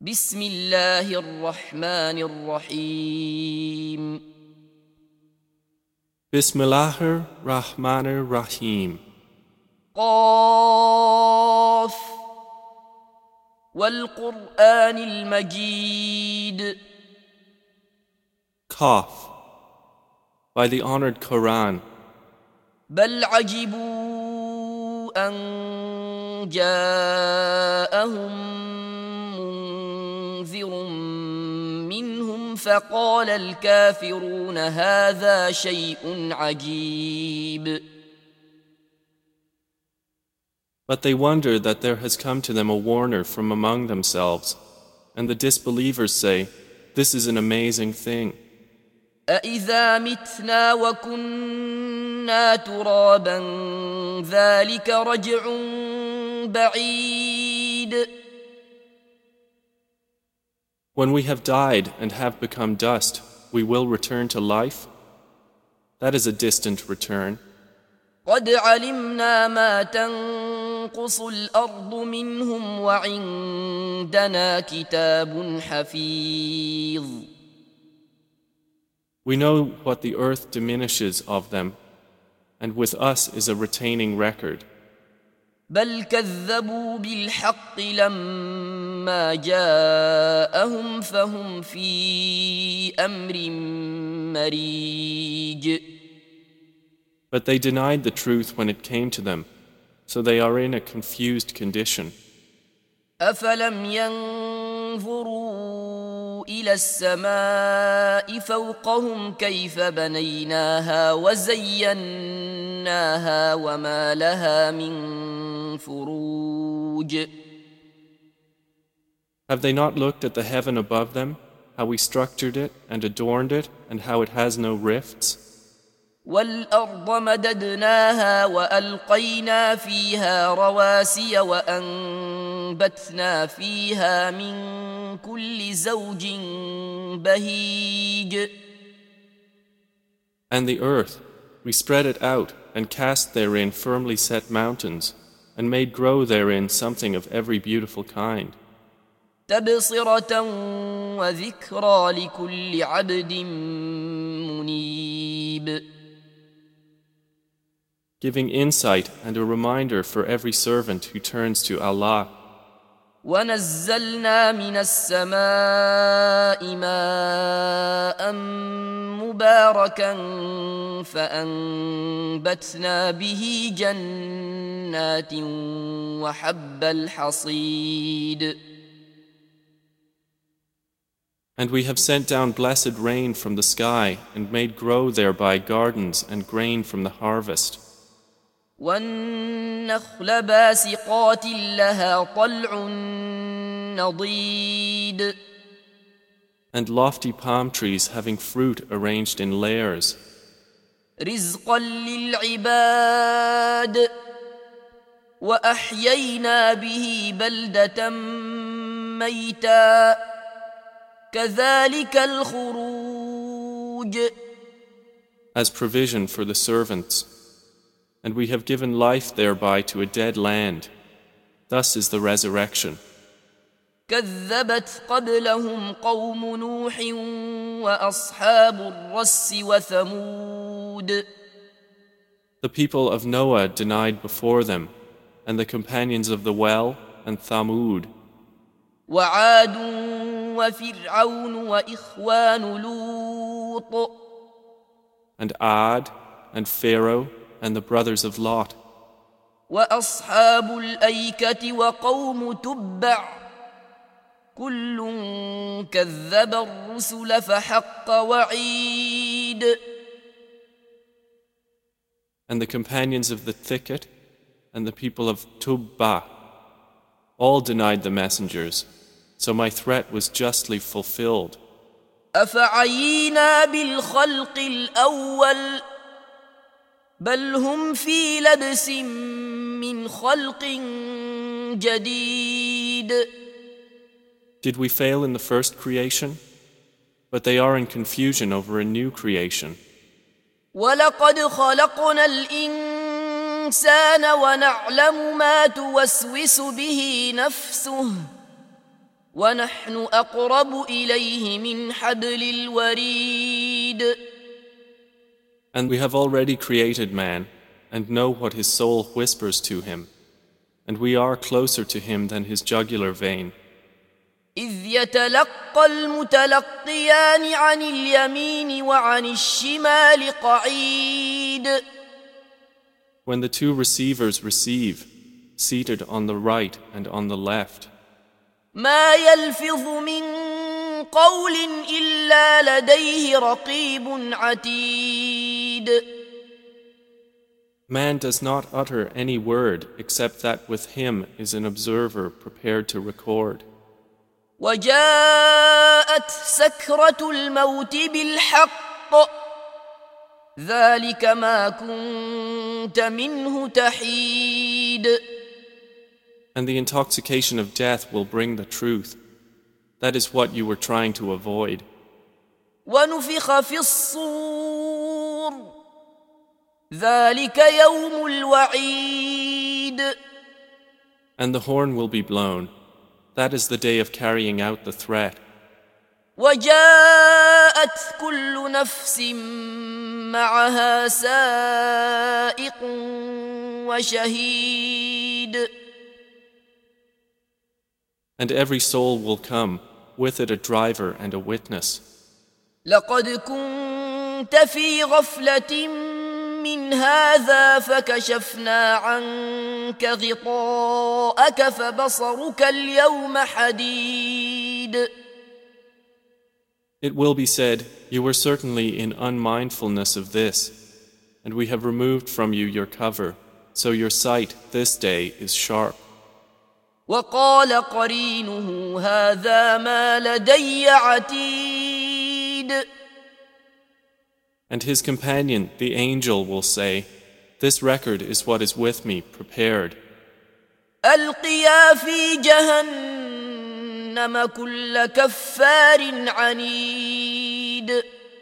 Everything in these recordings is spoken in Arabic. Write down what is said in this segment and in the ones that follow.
بسم الله الرحمن الرحيم بسم الله الرحمن الرحيم قاف والقرآن المجيد Qaf, by the honored Quran. بل عجبوا أن جاءهم منذر منهم فقال الكافرون هذا شيء عجيب. But they wonder that there has come to them a warner from among themselves, and the disbelievers say, this is an amazing thing. أَإِذَا مِتْنَا وَكُنَّا تُرَابًا ذَلِكَ رَجْعٌ بَعِيدٌ. When we have died and have become dust, we will return to life? That is a distant return. قَدْ عَلِمْنَا مَا تَنقُصُ الْأَرْضُ مِنْهُمْ وَعِندَنَا كِتَابٌ حَفِيظٌ. We know what the earth diminishes of them, and with us is a retaining record. بل كذبوا بالحق لما جاءهم فهم في أمر مريج. But they denied the truth when it came to them, so they are in a confused condition. أفلم ينظروا إلى السماء فوقهم كيف بنيناها وزيناها وما لها من فروج. Have they not looked at the heaven above them, how we structured it and adorned it, and how it has no rifts? والأرض مددناها وألقينا فيها رواسي وأنبتنا فيها من كل زوج بهيج. And the earth, we spread it out and cast therein firmly set mountains, and made grow therein something of every beautiful kind. تبصرة وذكرى لكل عبد منيب. Giving insight and a reminder for every servant who turns to Allah. ونزلنا من السماء ماء مباركا فأنبتنا به جنات وحب الحصيد. And we have sent down blessed rain from the sky and made grow thereby gardens and grain from the harvest. والنخل باسقات لها طلع نضيد. And lofty palm trees having fruit arranged in layers. رزقا للعباد وأحيينا به بلدة ميتا كذلك الخروج. As provision for the servants. And we have given life thereby to a dead land. Thus is the resurrection. كذبت قبلهم قوم نوح وأصحاب الرس وثمود. The people of Noah denied before them, and the companions of the well and Thamud. وعاد وفرعون وإخوان لوط. And Ad and Pharaoh and the brothers of Lot. وأصحاب الأيكة وقوم تبع كل كذب الرسل فحق وعيد. And the companions of the thicket and the people of Tubba all denied the messengers, so my threat was justly fulfilled. أفعينا بالخلق الأول بل هم في لبس من خلق جديد. Did we fail in the first creation? But they are in confusion over a new creation. ولقد خلقنا الإنسان ونعلم ما توسوس به نفسه ونحن أقرب إليه من حبل الوريد. And we have already created man, and know what his soul whispers to him, and we are closer to him than his jugular vein. إذ يتلقى المتلقيان عن اليمين وعن الشمال قعيد. When the two receivers receive, seated on the right and on the left, ما يلفظ من قول إلا لديه رقيب عتيد. man does not utter any word except that with him is an observer prepared to record. وجاءت سكرة الموت بالحق ذلك ما كنت منه تحيد. And the intoxication of death will bring the truth. That is what you were trying to avoid. ونفخ في الصور ذلك يوم الوعيد. And the horn will be blown. That is the day of carrying out the threat. وجاءت كل نفس معها سائق وشهيد. And every soul will come, with it a driver and a witness. لقد كنت في غفلة من هذا فكشفنا عنك غطاءك فبصرك اليوم حديد. It will be said, you were certainly in unmindfulness of this, and we have removed from you your cover, so your sight this day is sharp. وقال قرينه هذا ما لدي عتيد. And his companion, the angel, will say, this record is what is with me, prepared. ألقيا في جهنم كل كفار عنيد.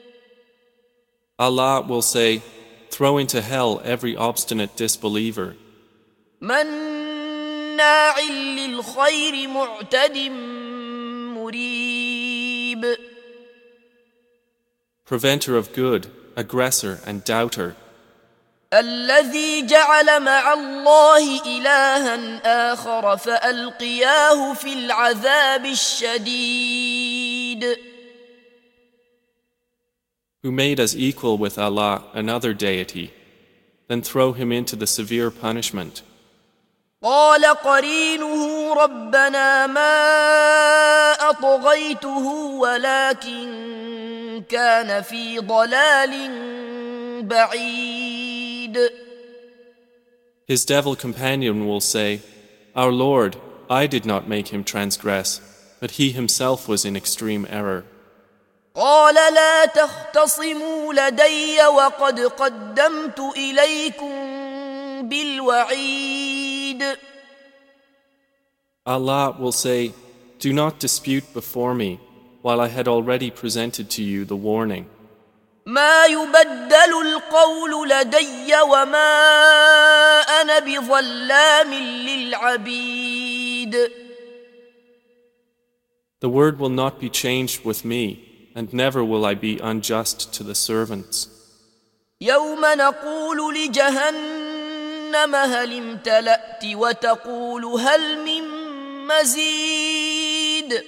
Allah will say, throw into hell every obstinate disbeliever, مناع للخير معتد مريب. preventer of good, aggressor and doubter, الذي جعل مع الله إلها آخر فألقياه في العذاب الشديد. who made as equal with Allah another deity, then throw him into the severe punishment. قال قرينه ربنا ما أطغيته ولكن كان في ضلال بعيد. His devil companion will say, our Lord, I did not make him transgress, but he himself was in extreme error. قال لا تختصموا لدي وقد قدمت إليكم بالوعيد. Allah will say, do not dispute before me, while I had already presented to you the warning. ما يبدل القول لدي وما أنا بظلام للعبيد. The word will not be changed with me, and never will I be unjust to the servants. يوم نقول لجهنم هل امتلأت وتقول هل من مزيد.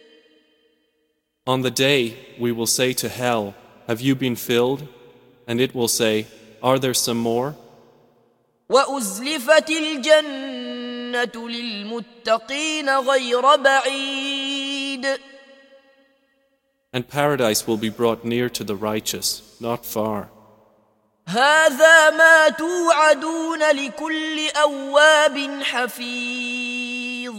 On the day we will say to hell, have you been filled? And it will say, are there some more? وأزلفت الجنة للمتقين غير بعيد. And paradise will be brought near to the righteous, not far. هذا ما توعدون لكل أواب حفيظ.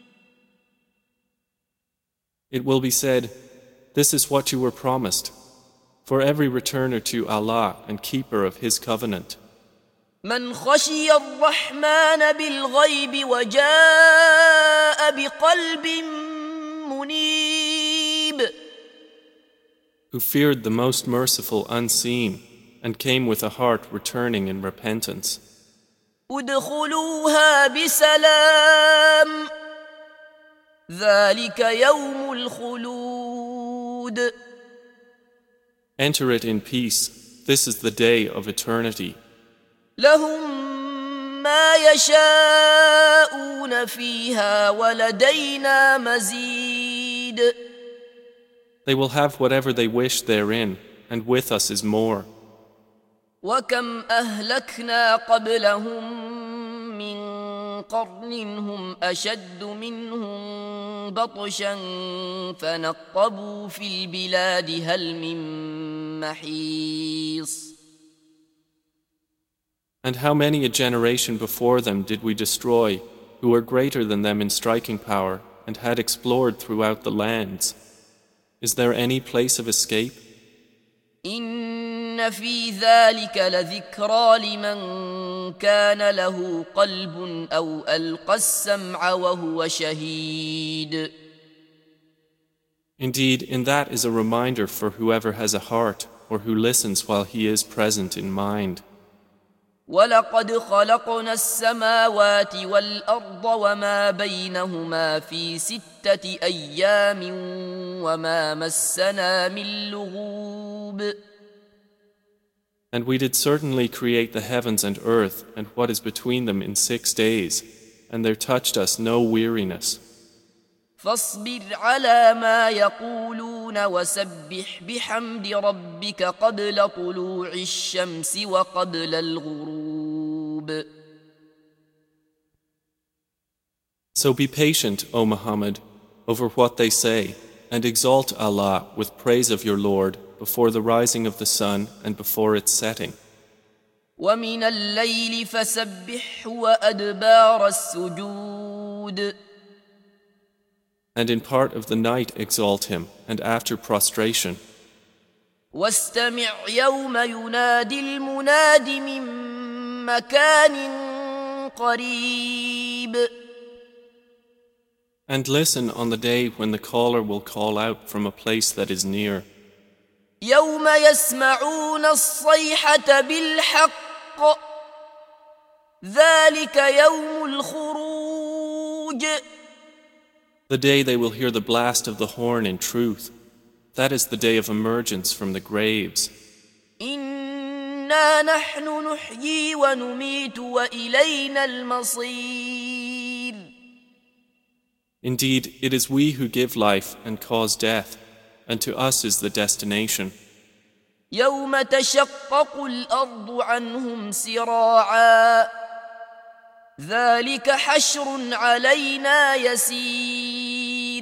It will be said, this is what you were promised, for every returner to Allah and keeper of His covenant. من خشي الرحمن بالغيب وجاء بقلب منيب. Who feared the most merciful unseen and came with a heart returning in repentance. ادخلوها بسلام ذلك يوم الخلود. Enter it in peace. This is the day of eternity. لهم ما يشاءون فيها ولدينا مزيد. They will have whatever they wish therein, and with us is more. وكم أهلكنا قبلهم من قرن هم أشد منهم بطشا فنقبوا في البلاد هل من محيص. And how many a generation before them did we destroy, who were greater than them in striking power, and had explored throughout the lands? Is there any place of escape? إن في ذلك لذكرى لمن كان له قلب أو ألقى السمع وهو شهيد. Indeed, in that is a reminder for whoever has a heart, or who listens while he is present in mind. ولقد خلقنا السماوات والأرض وما بينهما في 6 أيام وما مسنا من لغوب. And we did certainly create the heavens and earth and what is between them in 6 days, and there touched us no weariness. فاصبر على ما يقولون وسبح بحمد ربك قبل طلوع الشمس وقبل الغروب. So be patient, O Muhammad, over what they say, and exalt Allah with praise of your Lord before the rising of the sun and before its setting. ومن الليل فسبحه وأدبار السجود. And in part of the night exalt him, and after prostration. واستمع يوم ينادي المناد من مكان قريب. And listen on the day when the caller will call out from a place that is near. يوم يسمعون الصيحة بالحق ذلك يوم الخروج. The day they will hear the blast of the horn in truth. That is the day of emergence from the graves. إنا نحن نحيي ونميت وإلينا المصير. Indeed, it is we who give life and cause death, and to us is the destination. يوم تشقق الأرض عنهم سراعا ذلك حشر علينا يسير.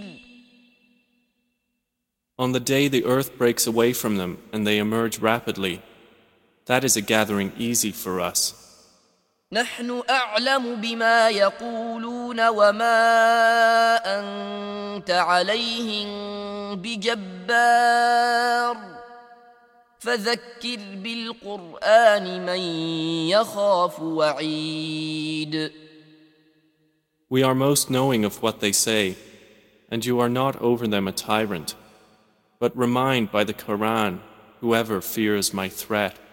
On the day the earth breaks away from them and they emerge rapidly, that is a gathering easy for us. نحن أعلم بما يقولون وما أنت عليهم بجبار فذكر بالقرآن من يخاف وعيد. We are most knowing of what they say, and you are not over them a tyrant, but remind by the Quran whoever fears my threat.